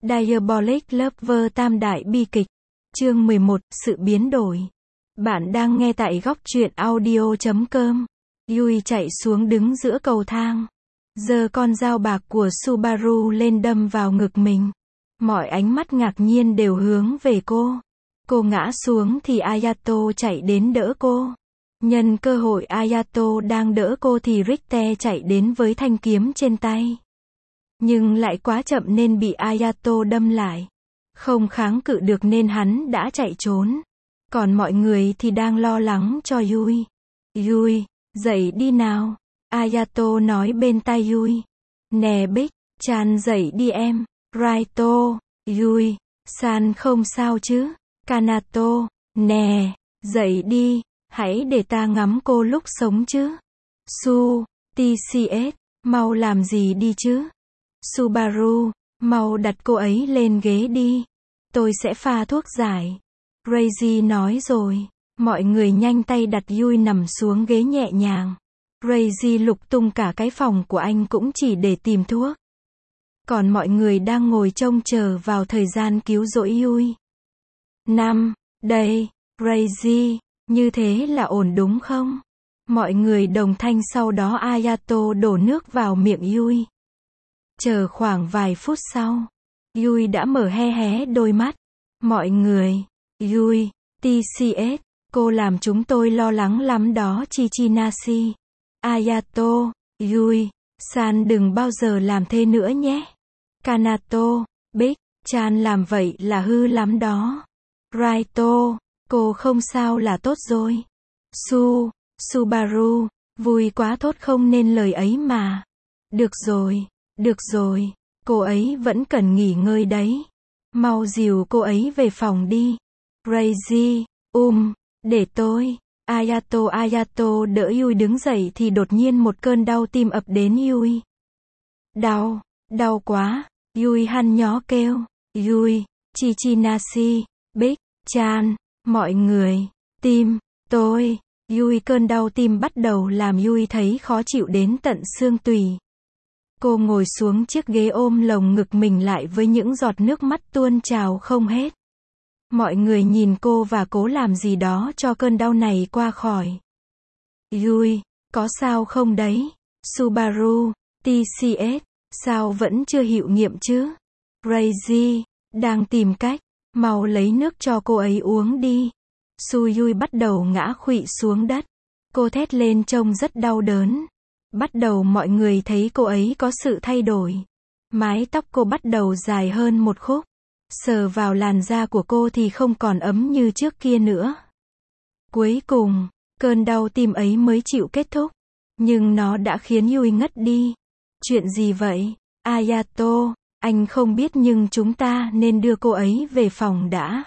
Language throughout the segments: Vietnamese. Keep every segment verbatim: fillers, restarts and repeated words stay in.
Diabolic Lover tam đại bi kịch. Chương mười một, sự biến đổi. Bạn đang nghe tại góc truyện audio chấm com. Yui chạy xuống đứng giữa cầu thang, giơ con dao bạc của Subaru lên đâm vào ngực mình. Mọi ánh mắt ngạc nhiên đều hướng về cô. Cô ngã xuống thì Ayato chạy đến đỡ cô. Nhân cơ hội Ayato đang đỡ cô thì Richter chạy đến với thanh kiếm trên tay. Nhưng lại quá chậm nên bị Ayato đâm lại. Không kháng cự được nên hắn đã chạy trốn. Còn mọi người thì đang lo lắng cho Yui. Yui, dậy đi nào. Ayato nói bên tai Yui. Nè Bích, Chan dậy đi em. Raito, Yui, San không sao chứ. Kanato, nè, dậy đi, hãy để ta ngắm cô lúc sống chứ. Su, tê xê ét, mau làm gì đi chứ. Subaru, mau đặt cô ấy lên ghế đi. Tôi sẽ pha thuốc giải. Reiji nói rồi. Mọi người nhanh tay đặt Yui nằm xuống ghế nhẹ nhàng. Reiji lục tung cả cái phòng của anh cũng chỉ để tìm thuốc. Còn mọi người đang ngồi trông chờ vào thời gian cứu rỗi Yui. Năm, đây, Reiji, như thế là ổn đúng không? Mọi người đồng thanh, sau đó Ayato đổ nước vào miệng Yui. Chờ khoảng vài phút sau, Yui đã mở hé hé đôi mắt. Mọi người, Yui, tê xê ét, cô làm chúng tôi lo lắng lắm đó Chichinashi. Ayato, Yui, San đừng bao giờ làm thế nữa nhé. Kanato, Bích, Chan làm vậy là hư lắm đó. Raito, cô không sao là tốt rồi. Su, Subaru, vui quá thốt không nên lời ấy mà. Được rồi, được rồi, cô ấy vẫn cần nghỉ ngơi đấy. Mau dìu cô ấy về phòng đi. Reiji, um, để tôi. Ayato Ayato đỡ Yui đứng dậy thì đột nhiên một cơn đau tim ập đến Yui. Đau, đau quá. Yui hằn nhó kêu. Yui, Chichinashi, Bích, Chan, mọi người, tim, tôi. Yui, cơn đau tim bắt đầu làm Yui thấy khó chịu đến tận xương tủy. Cô ngồi xuống chiếc ghế ôm lồng ngực mình lại với những giọt nước mắt tuôn trào không hết. Mọi người nhìn cô và cố làm gì đó cho cơn đau này qua khỏi. Yui, có sao không đấy? Subaru, tê xê ét, sao vẫn chưa hiệu nghiệm chứ? Reiji, đang tìm cách, mau lấy nước cho cô ấy uống đi. Su Yui bắt đầu ngã khuỵu xuống đất. Cô thét lên trông rất đau đớn. Bắt đầu mọi người thấy cô ấy có sự thay đổi. Mái tóc cô bắt đầu dài hơn một khúc. Sờ vào làn da của cô thì không còn ấm như trước kia nữa. Cuối cùng, cơn đau tim ấy mới chịu kết thúc. Nhưng nó đã khiến Yui ngất đi. Chuyện gì vậy? Ayato, anh không biết nhưng chúng ta nên đưa cô ấy về phòng đã.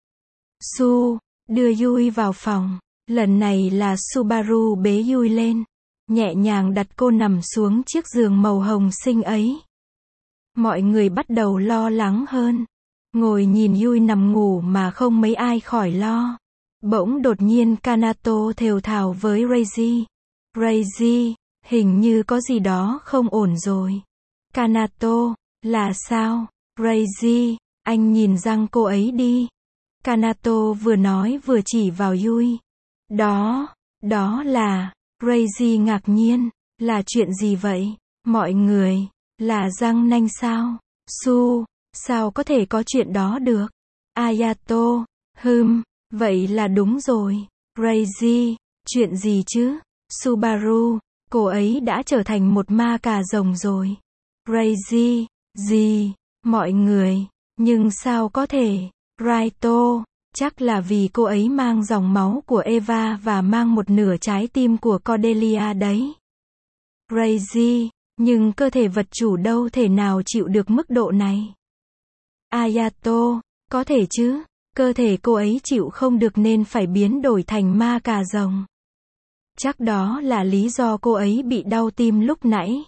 Su, đưa Yui vào phòng. Lần này là Subaru bế Yui lên. Nhẹ nhàng đặt cô nằm xuống chiếc giường màu hồng xinh ấy. Mọi người bắt đầu lo lắng hơn. Ngồi nhìn Yui nằm ngủ mà không mấy ai khỏi lo. Bỗng đột nhiên Kanato thều thào với Reiji. Reiji, hình như có gì đó không ổn rồi. Kanato, là sao? Reiji, anh nhìn răng cô ấy đi. Kanato vừa nói vừa chỉ vào Yui. Đó, đó là... Reiji ngạc nhiên. Là chuyện gì vậy? Mọi người, là răng nanh sao? Su, sao có thể có chuyện đó được? Ayato, hừm, vậy là đúng rồi. Reiji, chuyện gì chứ? Subaru, cô ấy đã trở thành một ma cà rồng rồi. Reiji, gì? Mọi người, nhưng sao có thể? Raito, chắc là vì cô ấy mang dòng máu của Eva và mang một nửa trái tim của Cordelia đấy. Reiji, nhưng cơ thể vật chủ đâu thể nào chịu được mức độ này. Ayato, có thể chứ, cơ thể cô ấy chịu không được nên phải biến đổi thành ma cà rồng. Chắc đó là lý do cô ấy bị đau tim lúc nãy.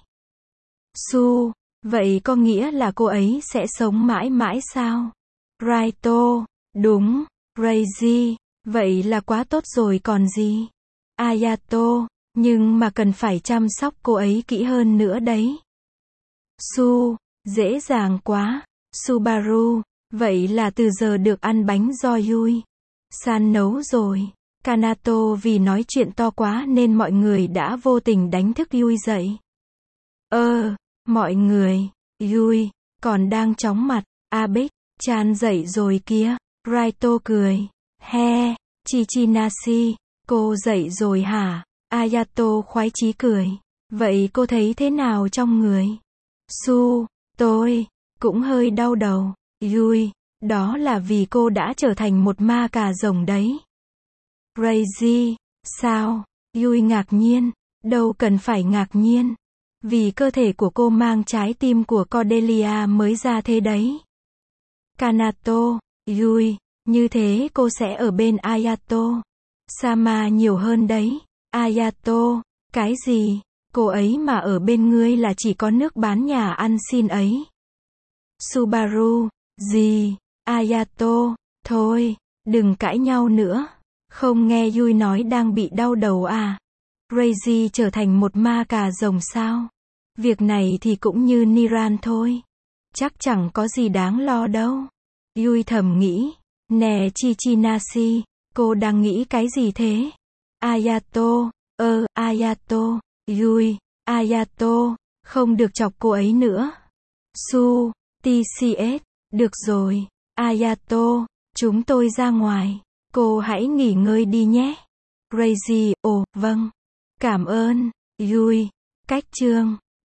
Su, vậy có nghĩa là cô ấy sẽ sống mãi mãi sao? Raito, đúng. Reiji, vậy là quá tốt rồi còn gì. Ayato, nhưng mà cần phải chăm sóc cô ấy kỹ hơn nữa đấy. Su, dễ dàng quá. Subaru, vậy là từ giờ được ăn bánh do Yui san nấu rồi. Kanato vì nói chuyện to quá nên mọi người đã vô tình đánh thức Yui dậy. Ơ, mọi người, Yui, còn đang chóng mặt, Abik-chan dậy rồi kìa. Raito cười. He, Chichinashi, cô dậy rồi hả? Ayato khoái chí cười. Vậy cô thấy thế nào trong người? Su, tôi cũng hơi đau đầu. Yui, đó là vì cô đã trở thành một ma cà rồng đấy. Reiji, sao? Yui ngạc nhiên. Đâu cần phải ngạc nhiên. Vì cơ thể của cô mang trái tim của Cordelia mới ra thế đấy. Kanato, Yui, như thế cô sẽ ở bên Ayato Sama nhiều hơn đấy. Ayato, cái gì? Cô ấy mà ở bên ngươi là chỉ có nước bán nhà ăn xin ấy. Subaru, gì? Ayato, thôi, đừng cãi nhau nữa. Không nghe Yui nói đang bị đau đầu à? Reiji trở thành một ma cà rồng sao? Việc này thì cũng như Niran thôi. Chắc chẳng có gì đáng lo đâu. Yui thầm nghĩ. Nè Chichinashi, cô đang nghĩ cái gì thế? Ayato, ơ, Ayato, Yui, Ayato, không được chọc cô ấy nữa. Su, tê xê ét, được rồi, Ayato, chúng tôi ra ngoài. Cô hãy nghỉ ngơi đi nhé. Reiji, ồ, vâng. Cảm ơn, Yui. Cách chương